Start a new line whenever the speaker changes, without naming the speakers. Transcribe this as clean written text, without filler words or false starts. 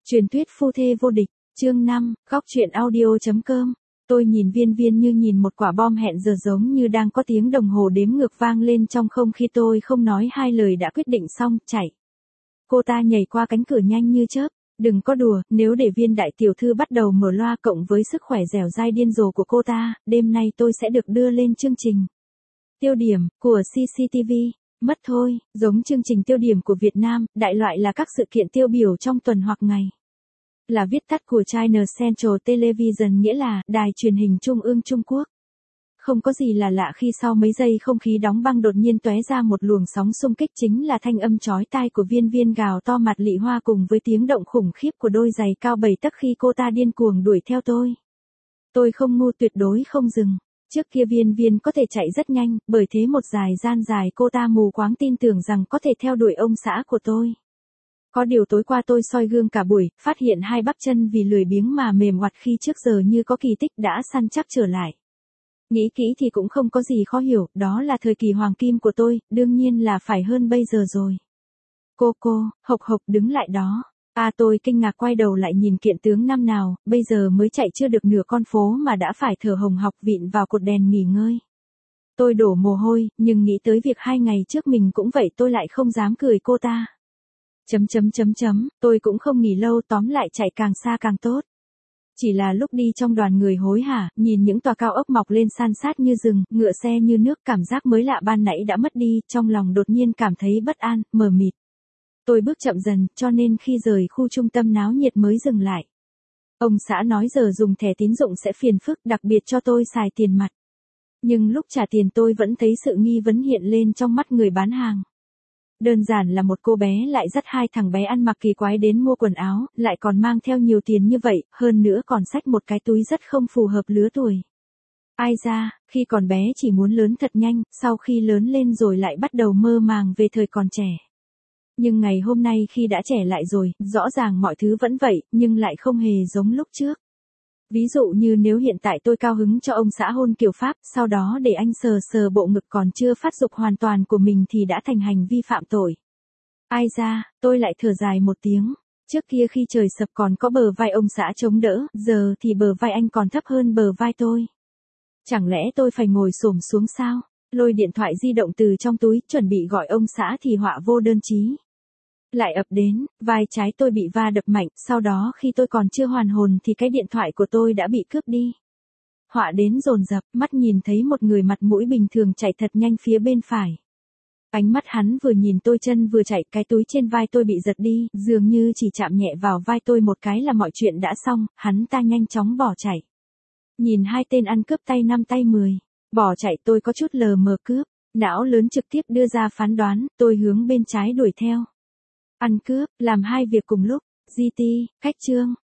Truyền thuyết phu thê vô địch, chương 5, góc truyện audio.com. Tôi nhìn Viên Viên như nhìn một quả bom hẹn giờ, giống như đang có tiếng đồng hồ đếm ngược vang lên trong không khi tôi không nói hai lời đã quyết định xong, chạy. Cô ta nhảy qua cánh cửa nhanh như chớp. Đừng có đùa, nếu để Viên đại tiểu thư bắt đầu mở loa cộng với sức khỏe dẻo dai điên rồ của cô ta, đêm nay tôi sẽ được đưa lên chương trình tiêu điểm của CCTV. Mất thôi, giống chương trình tiêu điểm của Việt Nam, đại loại là các sự kiện tiêu biểu trong tuần hoặc ngày. Là viết tắt của China Central Television, nghĩa là đài truyền hình trung ương Trung Quốc. Không có gì là lạ khi sau mấy giây không khí đóng băng đột nhiên tóe ra một luồng sóng xung kích, chính là thanh âm chói tai của Viên Viên gào to mặt lị hoa cùng với tiếng động khủng khiếp của đôi giày cao 7 tấc khi cô ta điên cuồng đuổi theo tôi. Tôi không ngu, tuyệt đối không dừng. Trước kia Viên Viên có thể chạy rất nhanh, bởi thế một gian dài cô ta mù quáng tin tưởng rằng có thể theo đuổi ông xã của tôi. Có điều tối qua tôi soi gương cả buổi, phát hiện hai bắp chân vì lười biếng mà mềm oặt khi trước giờ như có kỳ tích đã săn chắc trở lại. Nghĩ kỹ thì cũng không có gì khó hiểu, đó là thời kỳ hoàng kim của tôi, đương nhiên là phải hơn bây giờ rồi. Cô, Hộc Hộc đứng lại đó. Tôi kinh ngạc quay đầu lại nhìn kiện tướng năm nào, bây giờ mới chạy chưa được nửa con phố mà đã phải thở hồng hộc vịn vào cột đèn nghỉ ngơi. Tôi đổ mồ hôi, nhưng nghĩ tới việc 2 ngày trước mình cũng vậy tôi lại không dám cười cô ta. Tôi cũng không nghỉ lâu, tóm lại chạy càng xa càng tốt. Chỉ là lúc đi trong đoàn người hối hả, nhìn những tòa cao ốc mọc lên san sát như rừng, ngựa xe như nước, cảm giác mới lạ ban nãy đã mất đi, trong lòng đột nhiên cảm thấy bất an, mờ mịt. Tôi bước chậm dần, cho nên khi rời khu trung tâm náo nhiệt mới dừng lại. Ông xã nói giờ dùng thẻ tín dụng sẽ phiền phức, đặc biệt cho tôi xài tiền mặt. Nhưng lúc trả tiền tôi vẫn thấy sự nghi vấn hiện lên trong mắt người bán hàng. Đơn giản là một cô bé lại dắt 2 thằng bé ăn mặc kỳ quái đến mua quần áo, lại còn mang theo nhiều tiền như vậy, hơn nữa còn xách một cái túi rất không phù hợp lứa tuổi. Ai ra, khi còn bé chỉ muốn lớn thật nhanh, sau khi lớn lên rồi lại bắt đầu mơ màng về thời còn trẻ. Nhưng ngày hôm nay khi đã trẻ lại rồi, rõ ràng mọi thứ vẫn vậy, nhưng lại không hề giống lúc trước. Ví dụ như nếu hiện tại tôi cao hứng cho ông xã hôn kiểu Pháp, sau đó để anh sờ bộ ngực còn chưa phát dục hoàn toàn của mình thì đã thành hành vi phạm tội. Ai ra, tôi lại thở dài một tiếng. Trước kia khi trời sập còn có bờ vai ông xã chống đỡ, giờ thì bờ vai anh còn thấp hơn bờ vai tôi. Chẳng lẽ tôi phải ngồi xổm xuống sao? Lôi điện thoại di động từ trong túi, chuẩn bị gọi ông xã thì họa vô đơn chí lại ập đến, vai trái tôi bị va đập mạnh, sau đó khi tôi còn chưa hoàn hồn thì cái điện thoại của tôi đã bị cướp đi. Họa đến dồn dập, mắt nhìn thấy một người mặt mũi bình thường chạy thật nhanh phía bên phải. Ánh mắt hắn vừa nhìn tôi chân vừa chạy, cái túi trên vai tôi bị giật đi, dường như chỉ chạm nhẹ vào vai tôi một cái là mọi chuyện đã xong, hắn ta nhanh chóng bỏ chạy. Nhìn hai tên ăn cướp tay 5 tay 10, bỏ chạy tôi có chút lờ mờ, cướp, não lớn trực tiếp đưa ra phán đoán, tôi hướng bên trái đuổi theo. Ăn cướp, làm 2 việc cùng lúc, GT, khách trương,